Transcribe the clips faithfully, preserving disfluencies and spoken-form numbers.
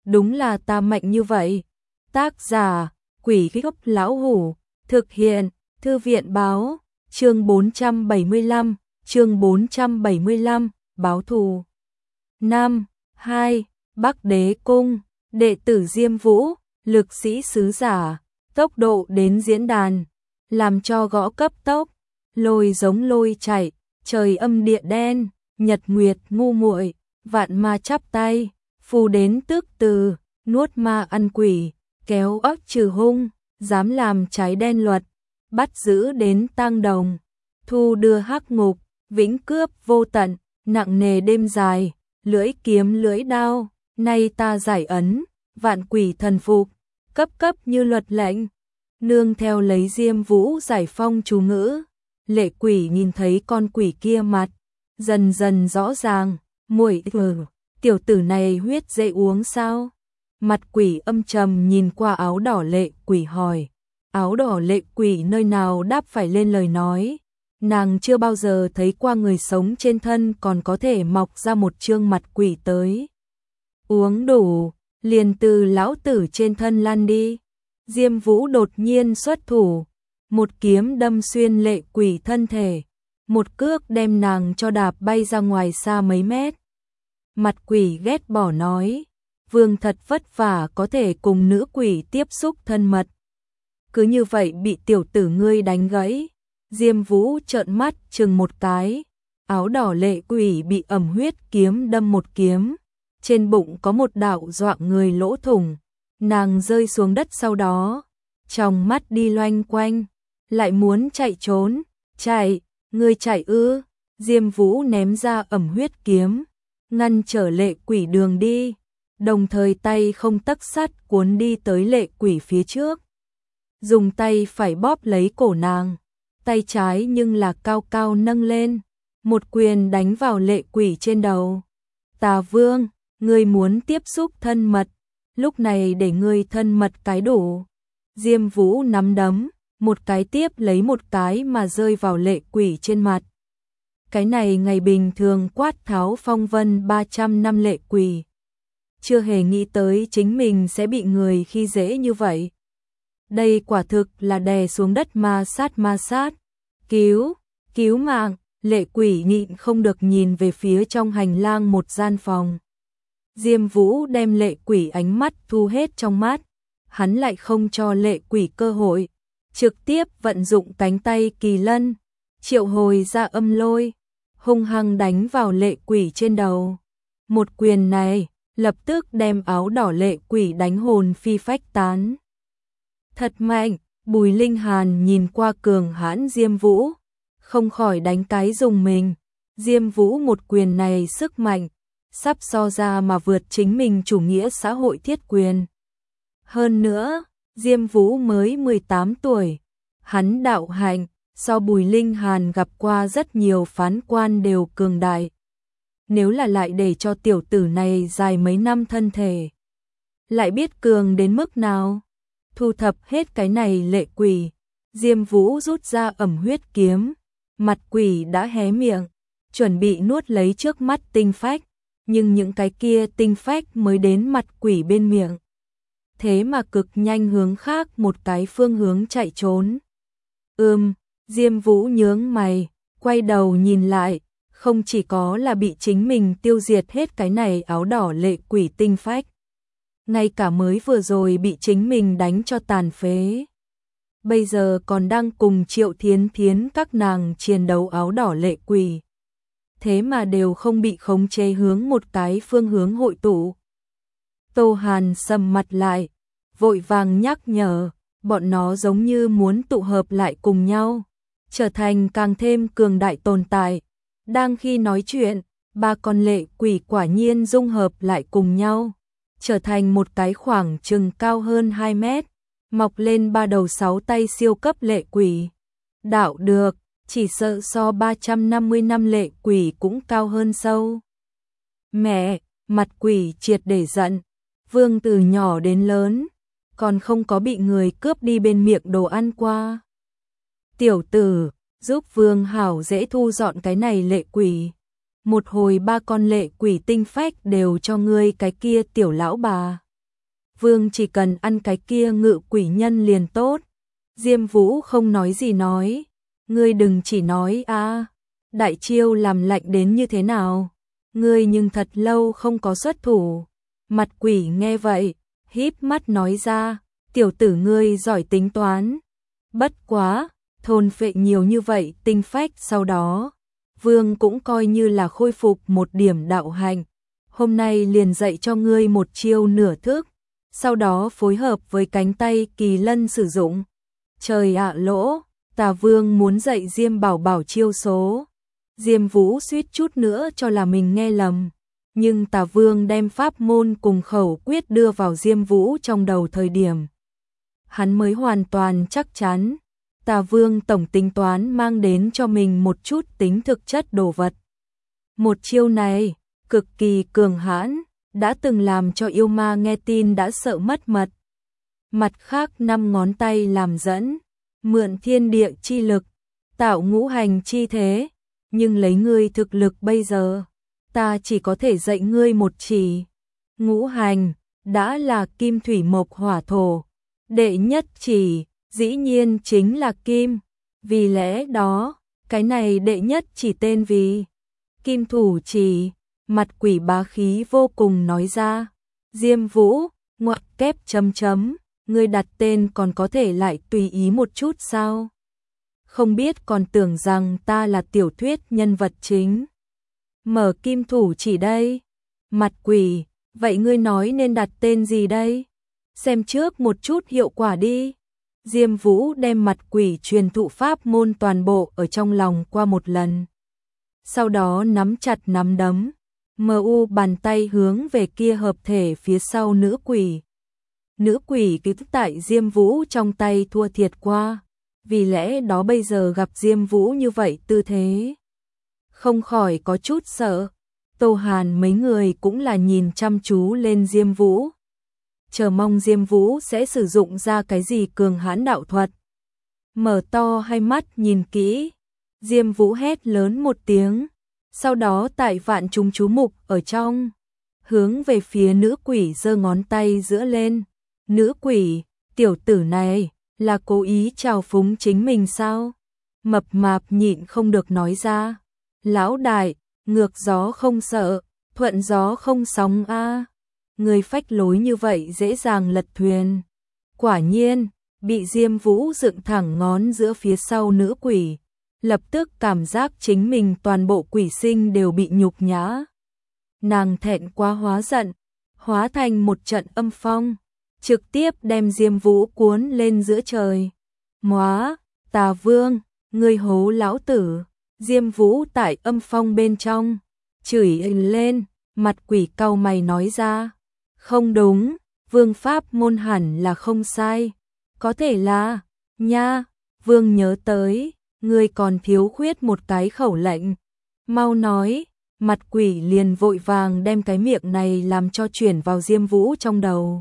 đúng là ta mạnh như vậy. Tác giả, Quỷ Gốc Lão Hủ, thực hiện, Thư viện Báo, chương bốn trăm bảy mươi lăm, chương bốn trăm bảy mươi lăm, báo thù. năm. hai. Bắc Đế Cung, đệ tử Diêm Vũ, lực sĩ sứ giả, tốc độ đến diễn đàn, làm cho gõ cấp tốc, lôi giống lôi chạy, trời âm địa đen, nhật nguyệt ngu muội, vạn ma chắp tay, phù đến tước từ, nuốt ma ăn quỷ, kéo óc trừ hung, dám làm trái đen luật, bắt giữ đến tang đồng, thu đưa hắc ngục, vĩnh cướp vô tận, nặng nề đêm dài, lưỡi kiếm lưỡi đao, nay ta giải ấn, vạn quỷ thần phục, cấp cấp như luật lệnh. Nương theo lấy Diêm Vũ giải phong chú ngữ, Lệ Quỷ nhìn thấy con quỷ kia mặt dần dần rõ ràng, muội ừ, tiểu tử này huyết dễ uống sao? Mặt quỷ âm trầm nhìn qua áo đỏ Lệ Quỷ hỏi. Áo đỏ Lệ Quỷ nơi nào đáp phải lên lời nói, nàng chưa bao giờ thấy qua người sống trên thân còn có thể mọc ra một trương mặt quỷ tới. Uống đủ, liền từ lão tử trên thân lăn đi. Diêm Vũ đột nhiên xuất thủ, một kiếm đâm xuyên Lệ Quỷ thân thể, một cước đem nàng cho đạp bay ra ngoài xa mấy mét. Mặt quỷ ghét bỏ nói, vương thật vất vả có thể cùng nữ quỷ tiếp xúc thân mật, cứ như vậy bị tiểu tử ngươi đánh gãy. Diêm Vũ trợn mắt chừng một cái, áo đỏ Lệ Quỷ bị ẩm huyết kiếm đâm một kiếm, trên bụng có một đạo doạng người lỗ thủng, nàng rơi xuống đất sau đó, trong mắt đi loanh quanh, lại muốn chạy trốn, chạy, ngươi chạy ư? Diêm Vũ ném ra ẩm huyết kiếm, ngăn trở Lệ Quỷ đường đi, đồng thời tay không tấc sắt cuốn đi tới Lệ Quỷ phía trước, dùng tay phải bóp lấy cổ nàng, tay trái nhưng là cao cao nâng lên, một quyền đánh vào Lệ Quỷ trên đầu. Tà Vương, ngươi muốn tiếp xúc thân mật, lúc này để ngươi thân mật cái đủ. Diêm Vũ nắm đấm, một cái tiếp lấy một cái mà rơi vào Lệ Quỷ trên mặt. Cái này ngày bình thường quát tháo phong vân ba trăm năm Lệ Quỷ, chưa hề nghĩ tới chính mình sẽ bị người khi dễ như vậy. Đây quả thực là đè xuống đất ma sát ma sát. Cứu, cứu mạng, Lệ Quỷ nhịn không được nhìn về phía trong hành lang một gian phòng. Diêm Vũ đem Lệ Quỷ ánh mắt thu hết trong mắt, hắn lại không cho Lệ Quỷ cơ hội, trực tiếp vận dụng cánh tay kỳ lân, triệu hồi ra âm lôi, hung hăng đánh vào Lệ Quỷ trên đầu. Một quyền này, lập tức đem áo đỏ Lệ Quỷ đánh hồn phi phách tán. Thật mạnh, Bùi Linh Hàn nhìn qua cường hãn Diêm Vũ, không khỏi đánh cái dùng mình. Diêm Vũ một quyền này sức mạnh, sắp so ra mà vượt chính mình chủ nghĩa xã hội thiết quyền. Hơn nữa, Diêm Vũ mới mười tám tuổi, hắn đạo hạnh, so Bùi Linh Hàn gặp qua rất nhiều phán quan đều cường đại. Nếu là lại để cho tiểu tử này dài mấy năm thân thể, lại biết cường đến mức nào. Thu thập hết cái này Lệ Quỷ, Diêm Vũ rút ra ẩm huyết kiếm, mặt quỷ đã hé miệng, chuẩn bị nuốt lấy trước mắt tinh phách, nhưng những cái kia tinh phách mới đến mặt quỷ bên miệng. Thế mà cực nhanh hướng khác một cái phương hướng chạy trốn. Ừm, Diêm Vũ nhướng mày, quay đầu nhìn lại, không chỉ có là bị chính mình tiêu diệt hết cái này áo đỏ Lệ Quỷ tinh phách, ngay cả mới vừa rồi bị chính mình đánh cho tàn phế, bây giờ còn đang cùng Triệu Thiến Thiến các nàng chiến đấu áo đỏ Lệ Quỷ, thế mà đều không bị khống chế hướng một cái phương hướng hội tụ. Tô Hàn sầm mặt lại, vội vàng nhắc nhở, bọn nó giống như muốn tụ hợp lại cùng nhau, trở thành càng thêm cường đại tồn tại. Đang khi nói chuyện, ba con Lệ Quỷ quả nhiên dung hợp lại cùng nhau, trở thành một cái khoảng chừng cao hơn hai mét, mọc lên ba đầu sáu tay siêu cấp Lệ Quỷ. Đạo được, chỉ sợ so ba trăm năm mươi năm Lệ Quỷ cũng cao hơn sâu. Mẹ, mặt quỷ triệt để giận, Vương từ nhỏ đến lớn, còn không có bị người cướp đi bên miệng đồ ăn qua. Tiểu tử, giúp Vương hảo dễ thu dọn cái này Lệ Quỷ. Một hồi ba con Lệ Quỷ tinh phách đều cho ngươi cái kia tiểu lão bà. Vương chỉ cần ăn cái kia ngự quỷ nhân liền tốt. Diêm Vũ không nói gì nói, ngươi đừng chỉ nói a, đại chiêu làm lạnh đến như thế nào, ngươi nhưng thật lâu không có xuất thủ. Mặt quỷ nghe vậy, híp mắt nói ra, tiểu tử ngươi giỏi tính toán. Bất quá, thôn phệ nhiều như vậy tinh phách sau đó, Vương cũng coi như là khôi phục một điểm đạo hành. Hôm nay liền dạy cho ngươi một chiêu nửa thức, sau đó phối hợp với cánh tay kỳ lân sử dụng. Trời ạ lỗ, Tà Vương muốn dạy Diêm Bảo Bảo chiêu số. Diêm Vũ suýt chút nữa cho là mình nghe lầm, nhưng Tà Vương đem pháp môn cùng khẩu quyết đưa vào Diêm Vũ trong đầu thời điểm, hắn mới hoàn toàn chắc chắn. Tà Vương tổng tính toán mang đến cho mình một chút tính thực chất đồ vật. Một chiêu này, cực kỳ cường hãn, đã từng làm cho yêu ma nghe tin đã sợ mất mật. Mặt khác năm ngón tay làm dẫn, mượn thiên địa chi lực, tạo ngũ hành chi thế, nhưng lấy ngươi thực lực bây giờ, ta chỉ có thể dạy ngươi một chỉ. Ngũ hành, đã là kim thủy mộc hỏa thổ, đệ nhất chỉ, dĩ nhiên chính là kim, vì lẽ đó, cái này đệ nhất chỉ tên vì Kim Thủ Chỉ. Mặt quỷ bá khí vô cùng nói ra, Diêm Vũ, ngoặc kép chấm chấm, ngươi đặt tên còn có thể lại tùy ý một chút sao? Không biết còn tưởng rằng ta là tiểu thuyết nhân vật chính. Mở Kim Thủ Chỉ đây. Mặt quỷ, vậy ngươi nói nên đặt tên gì đây? Xem trước một chút hiệu quả đi. Diêm Vũ đem mặt quỷ truyền thụ pháp môn toàn bộ ở trong lòng qua một lần. Sau đó nắm chặt nắm đấm, mờ u bàn tay hướng về kia hợp thể phía sau nữ quỷ. Nữ quỷ cứ tại Diêm Vũ trong tay thua thiệt qua, vì lẽ đó bây giờ gặp Diêm Vũ như vậy tư thế, không khỏi có chút sợ. Tô Hàn mấy người cũng là nhìn chăm chú lên Diêm Vũ, chờ mong Diêm Vũ sẽ sử dụng ra cái gì cường hãn đạo thuật. Mở to hai mắt nhìn kỹ, Diêm Vũ hét lớn một tiếng, sau đó tại vạn chúng chú mục ở trong, hướng về phía nữ quỷ giơ ngón tay giữa lên. Nữ quỷ, tiểu tử này, là cố ý trào phúng chính mình sao? Mập mạp nhịn không được nói ra, lão đại, ngược gió không sợ, thuận gió không sóng a. Người phách lối như vậy dễ dàng lật thuyền. Quả nhiên, bị Diêm Vũ dựng thẳng ngón giữa phía sau nữ quỷ, lập tức cảm giác chính mình toàn bộ quỷ sinh đều bị nhục nhã. Nàng thẹn quá hóa giận, hóa thành một trận âm phong, trực tiếp đem Diêm Vũ cuốn lên giữa trời. Móa, Tà Vương, ngươi hố lão tử. Diêm Vũ tại âm phong bên trong, chửi lên, mặt quỷ cau mày nói ra. Không đúng, vương pháp môn hẳn là không sai. Có thể là, nha, vương nhớ tới, ngươi còn thiếu khuyết một cái khẩu lệnh. Mau nói, mặt quỷ liền vội vàng đem cái miệng này làm cho chuyển vào Diêm Vũ trong đầu.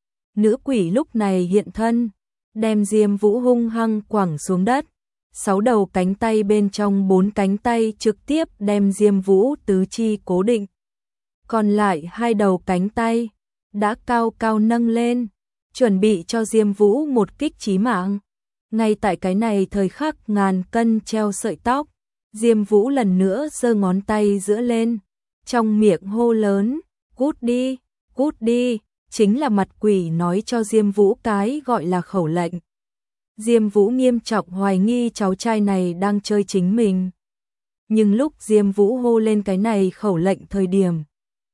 Nữ quỷ lúc này hiện thân, đem Diêm Vũ hung hăng quẳng xuống đất. Sáu đầu cánh tay bên trong bốn cánh tay trực tiếp đem Diêm Vũ tứ chi cố định. Còn lại hai đầu cánh tay đã cao cao nâng lên, chuẩn bị cho Diêm Vũ một kích chí mạng. Ngay tại cái này thời khắc ngàn cân treo sợi tóc, Diêm Vũ lần nữa giơ ngón tay giữa lên, trong miệng hô lớn, cút đi, cút đi, chính là mặt quỷ nói cho Diêm Vũ cái gọi là khẩu lệnh. Diêm Vũ nghiêm trọng hoài nghi cháu trai này đang chơi chính mình. Nhưng lúc Diêm Vũ hô lên cái này khẩu lệnh thời điểm,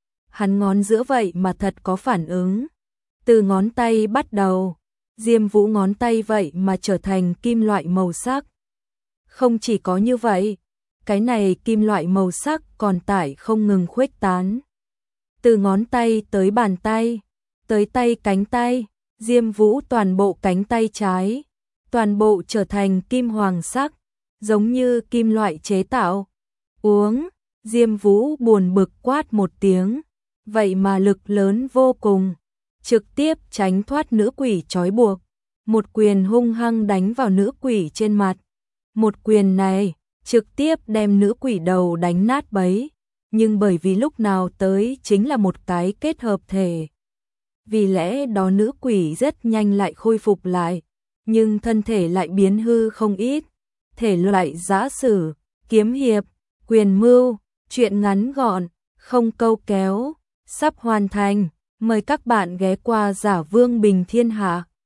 hắn ngón giữa vậy mà thật có phản ứng. Từ ngón tay bắt đầu, Diêm Vũ ngón tay vậy mà trở thành kim loại màu sắc. Không chỉ có như vậy, cái này kim loại màu sắc còn tải không ngừng khuếch tán. Từ ngón tay tới bàn tay, tới tay cánh tay, Diêm Vũ toàn bộ cánh tay trái, toàn bộ trở thành kim hoàng sắc, giống như kim loại chế tạo. Uống, Diêm Vũ buồn bực quát một tiếng, vậy mà lực lớn vô cùng, trực tiếp tránh thoát nữ quỷ trói buộc, một quyền hung hăng đánh vào nữ quỷ trên mặt. Một quyền này trực tiếp đem nữ quỷ đầu đánh nát bấy, nhưng bởi vì lúc nào tới chính là một cái kết hợp thể. vì lẽ đó nữ quỷ rất nhanh lại khôi phục lại, nhưng thân thể lại biến hư không ít. Thể loại giã sử, kiếm hiệp, quyền mưu, truyện ngắn gọn, không câu kéo, sắp hoàn thành. Mời các bạn ghé qua Giả Vương Bình Thiên Hạ.